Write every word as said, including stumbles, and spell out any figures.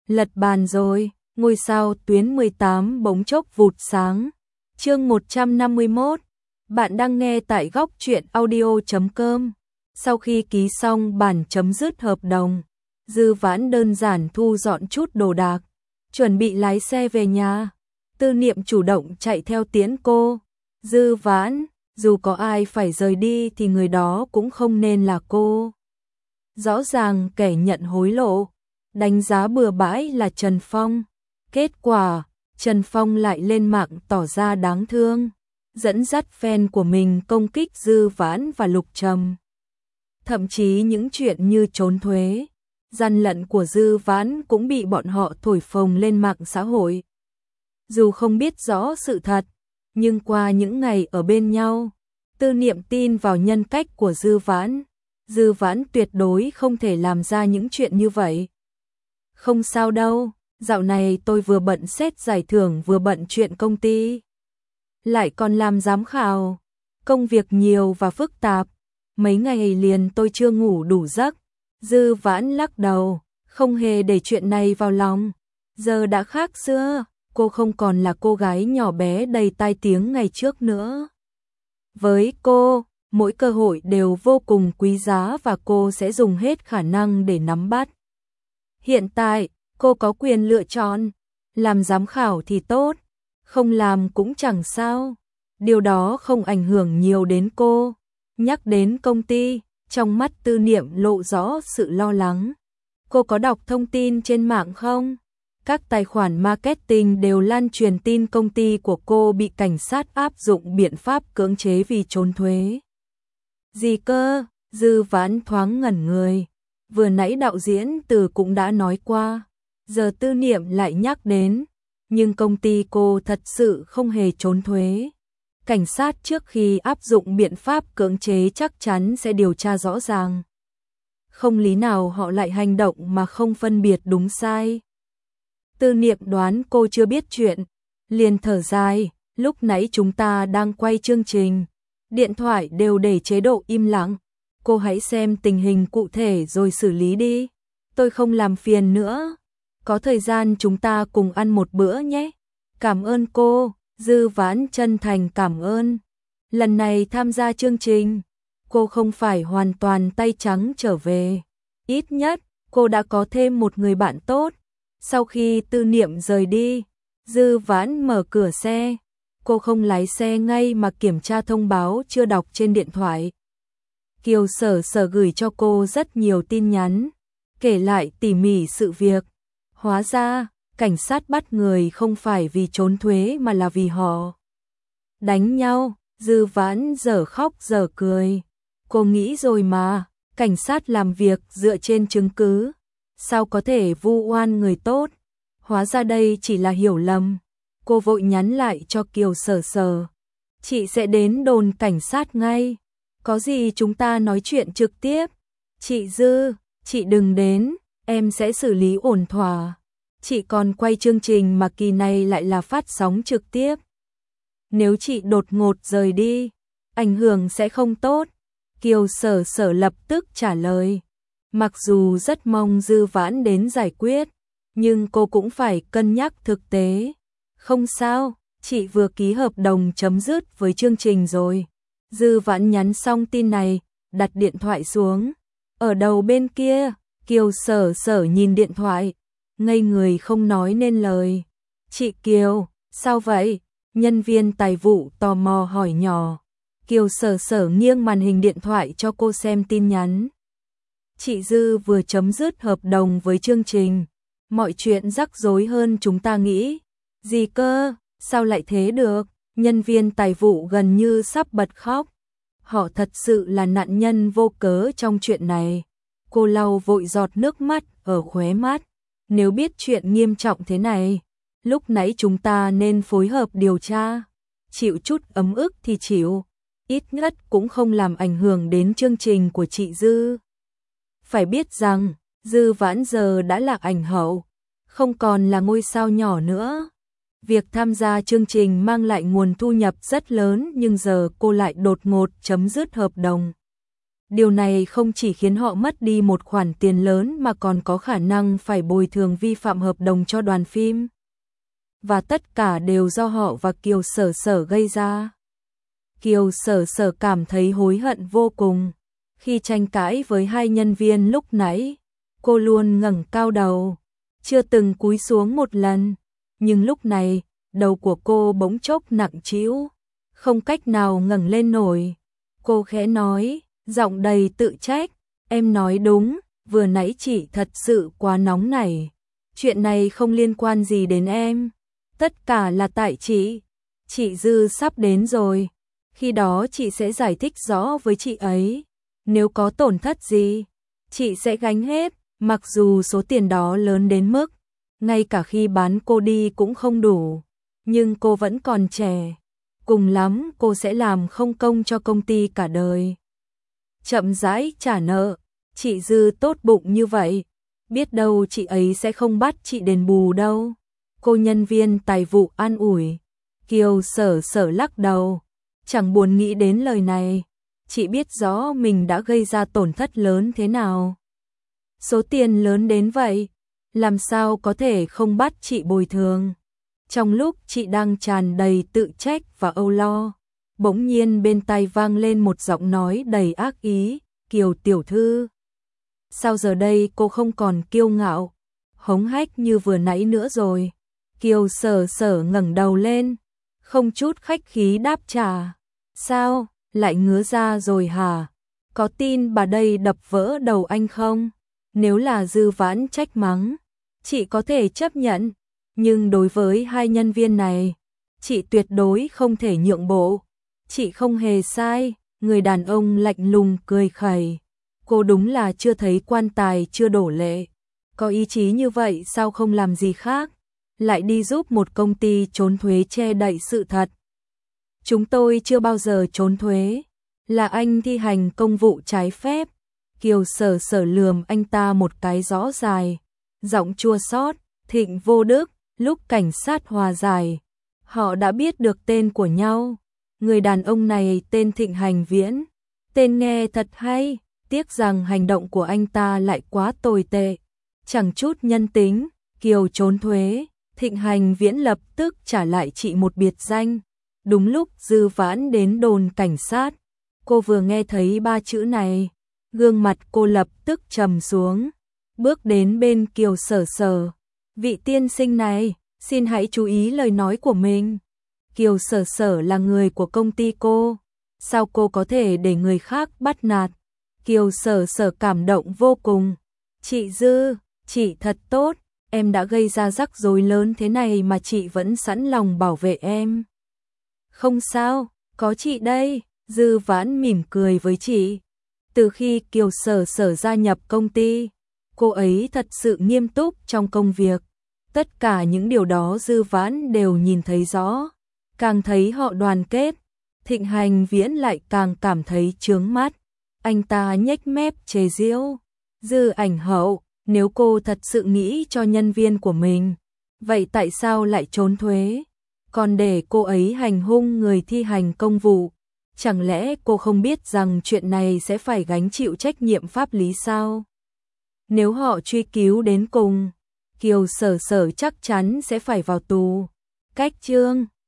Lật bàn rồi, ngôi sao tuyến mười tám bỗng chốc vụt sáng. Chương một trăm năm mươi mốt. Bạn đang nghe tại góc truyện audio chấm com. Sau khi ký xong bản chấm dứt hợp đồng, Dư Vãn đơn giản thu dọn chút đồ đạc, chuẩn bị lái xe về nhà. Tư Niệm chủ động chạy theo tiễn cô. Dư Vãn, dù có ai phải rời đi thì người đó cũng không nên là cô. Rõ ràng kẻ nhận hối lộ, đánh giá bừa bãi là Trần Phong. Kết quả, Trần Phong lại lên mạng tỏ ra đáng thương, dẫn dắt fan của mình công kích Dư Vãn và Lục Trầm. Thậm chí những chuyện như trốn thuế, gian lận của Dư Vãn cũng bị bọn họ thổi phồng lên mạng xã hội. Dù không biết rõ sự thật, nhưng qua những ngày ở bên nhau, Tư Niệm tin vào nhân cách của Dư Vãn. Dư Vãn tuyệt đối không thể làm ra những chuyện như vậy. Không sao đâu, dạo này tôi vừa bận xét giải thưởng vừa bận chuyện công ty. Lại còn làm giám khảo, công việc nhiều và phức tạp, mấy ngày liền tôi chưa ngủ đủ giấc. Dư Vãn lắc đầu, không hề để chuyện này vào lòng. Giờ đã khác xưa, cô không còn là cô gái nhỏ bé đầy tai tiếng ngày trước nữa. Với cô, mỗi cơ hội đều vô cùng quý giá và cô sẽ dùng hết khả năng để nắm bắt. Hiện tại, cô có quyền lựa chọn, làm giám khảo thì tốt, không làm cũng chẳng sao. Điều đó không ảnh hưởng nhiều đến cô. Nhắc đến công ty, trong mắt Tư Niệm lộ rõ sự lo lắng. Cô có đọc thông tin trên mạng không? Các tài khoản marketing đều lan truyền tin công ty của cô bị cảnh sát áp dụng biện pháp cưỡng chế vì trốn thuế. Gì cơ? Dư Vãn thoáng ngẩn người. Vừa nãy đạo diễn Từ cũng đã nói qua, giờ Tư Niệm lại nhắc đến, nhưng công ty cô thật sự không hề trốn thuế. Cảnh sát trước khi áp dụng biện pháp cưỡng chế chắc chắn sẽ điều tra rõ ràng. Không lý nào họ lại hành động mà không phân biệt đúng sai. Tư Niệm đoán cô chưa biết chuyện, liền thở dài, lúc nãy chúng ta đang quay chương trình, điện thoại đều để chế độ im lặng. Cô hãy xem tình hình cụ thể rồi xử lý đi. Tôi không làm phiền nữa. Có thời gian chúng ta cùng ăn một bữa nhé. Cảm ơn cô. Dư Vãn chân thành cảm ơn. Lần này tham gia chương trình, cô không phải hoàn toàn tay trắng trở về. Ít nhất, cô đã có thêm một người bạn tốt. Sau khi Tư Niệm rời đi, Dư Vãn mở cửa xe. Cô không lái xe ngay mà kiểm tra thông báo chưa đọc trên điện thoại. Kiều Sở Sở gửi cho cô rất nhiều tin nhắn, kể lại tỉ mỉ sự việc. Hóa ra, cảnh sát bắt người không phải vì trốn thuế mà là vì họ đánh nhau. Dư Vãn giờ khóc giờ cười. Cô nghĩ rồi mà, cảnh sát làm việc dựa trên chứng cứ, sao có thể vu oan người tốt. Hóa ra đây chỉ là hiểu lầm. Cô vội nhắn lại cho Kiều Sở Sở. Chị sẽ đến đồn cảnh sát ngay. Có gì chúng ta nói chuyện trực tiếp. Chị Dư, chị đừng đến, em sẽ xử lý ổn thỏa. Chị còn quay chương trình mà kỳ này lại là phát sóng trực tiếp. Nếu chị đột ngột rời đi, ảnh hưởng sẽ không tốt. Kiều Sở Sở lập tức trả lời. Mặc dù rất mong Dư Vãn đến giải quyết, nhưng cô cũng phải cân nhắc thực tế. Không sao, chị vừa ký hợp đồng chấm dứt với chương trình rồi. Dư Vãn nhắn xong tin này, đặt điện thoại xuống. Ở đầu bên kia, Kiều Sở Sở nhìn điện thoại, ngây người không nói nên lời. Chị Kiều, sao vậy? Nhân viên tài vụ tò mò hỏi nhỏ. Kiều Sở Sở nghiêng màn hình điện thoại cho cô xem tin nhắn. Chị Dư vừa chấm dứt hợp đồng với chương trình. Mọi chuyện rắc rối hơn chúng ta nghĩ. Gì cơ? Sao lại thế được? Nhân viên tài vụ gần như sắp bật khóc. Họ thật sự là nạn nhân vô cớ trong chuyện này. Cô lau vội giọt nước mắt ở khóe mắt. Nếu biết chuyện nghiêm trọng thế này, lúc nãy chúng ta nên phối hợp điều tra. Chịu chút ấm ức thì chịu, ít nhất cũng không làm ảnh hưởng đến chương trình của chị Dư. Phải biết rằng, Dư Vãn giờ đã là ảnh hậu, không còn là ngôi sao nhỏ nữa. Việc tham gia chương trình mang lại nguồn thu nhập rất lớn nhưng giờ cô lại đột ngột chấm dứt hợp đồng. Điều này không chỉ khiến họ mất đi một khoản tiền lớn mà còn có khả năng phải bồi thường vi phạm hợp đồng cho đoàn phim. Và tất cả đều do họ và Kiều Sở Sở gây ra. Kiều Sở Sở cảm thấy hối hận vô cùng. Khi tranh cãi với hai nhân viên lúc nãy, cô luôn ngẩng cao đầu, chưa từng cúi xuống một lần. Nhưng lúc này, đầu của cô bỗng chốc nặng trĩu, không cách nào ngẩng lên nổi. Cô khẽ nói, giọng đầy tự trách, em nói đúng, vừa nãy chị thật sự quá nóng nảy. Chuyện này không liên quan gì đến em, tất cả là tại chị. Chị Dư sắp đến rồi, khi đó chị sẽ giải thích rõ với chị ấy. Nếu có tổn thất gì, chị sẽ gánh hết, mặc dù số tiền đó lớn đến mức ngay cả khi bán cô đi cũng không đủ. Nhưng cô vẫn còn trẻ, cùng lắm cô sẽ làm không công cho công ty cả đời. Chậm rãi trả nợ, chị Dư tốt bụng như vậy, biết đâu chị ấy sẽ không bắt chị đền bù đâu. Cô nhân viên tài vụ an ủi. Kiều Sở Sở lắc đầu, chẳng buồn nghĩ đến lời này. Chị biết rõ mình đã gây ra tổn thất lớn thế nào. Số tiền lớn đến vậy, làm sao có thể không bắt chị bồi thường. Trong lúc chị đang tràn đầy tự trách và âu lo, bỗng nhiên bên tai vang lên một giọng nói đầy ác ý, Kiều tiểu thư. Sao giờ đây cô không còn kiêu ngạo, hống hách như vừa nãy nữa rồi? Kiều Sở Sở ngẩng đầu lên, không chút khách khí đáp trả. Sao, lại ngứa ra rồi hả? Có tin bà đây đập vỡ đầu anh không? Nếu là Dư Vãn trách mắng, chị có thể chấp nhận. Nhưng đối với hai nhân viên này, chị tuyệt đối không thể nhượng bộ. Chị không hề sai, người đàn ông lạnh lùng cười khẩy. Cô đúng là chưa thấy quan tài chưa đổ lệ. Có ý chí như vậy sao không làm gì khác, lại đi giúp một công ty trốn thuế che đậy sự thật. Chúng tôi chưa bao giờ trốn thuế, là anh thi hành công vụ trái phép. Kiều Sở Sở lườm anh ta một cái rõ dài, giọng chua xót. Thịnh Vô Đức, lúc cảnh sát hòa giải, họ đã biết được tên của nhau. Người đàn ông này tên Thịnh Hành Viễn, tên nghe thật hay, tiếc rằng hành động của anh ta lại quá tồi tệ, chẳng chút nhân tính. Kiều trốn thuế, Thịnh Hành Viễn lập tức trả lại chị một biệt danh. Đúng lúc Dư Vãn đến đồn cảnh sát, cô vừa nghe thấy ba chữ này, gương mặt cô lập tức trầm xuống, bước đến bên Kiều Sở Sở. Vị tiên sinh này, xin hãy chú ý lời nói của mình. Kiều Sở Sở là người của công ty cô, sao cô có thể để người khác bắt nạt? Kiều Sở Sở cảm động vô cùng. Chị Dư, chị thật tốt, em đã gây ra rắc rối lớn thế này mà chị vẫn sẵn lòng bảo vệ em. Không sao, có chị đây. Dư Vãn mỉm cười với chị. Từ khi Kiều Sở Sở gia nhập công ty, cô ấy thật sự nghiêm túc trong công việc. Tất cả những điều đó Dư Vãn đều nhìn thấy rõ. Càng thấy họ đoàn kết, Thịnh Hành Viễn lại càng cảm thấy chướng mắt. Anh ta nhếch mép chê giễu. Dư ảnh hậu, nếu cô thật sự nghĩ cho nhân viên của mình, vậy tại sao lại trốn thuế? Còn để cô ấy hành hung người thi hành công vụ, chẳng lẽ cô không biết rằng chuyện này sẽ phải gánh chịu trách nhiệm pháp lý sao? Nếu họ truy cứu đến cùng, Kiều Sở Sở chắc chắn sẽ phải vào tù. Cách chương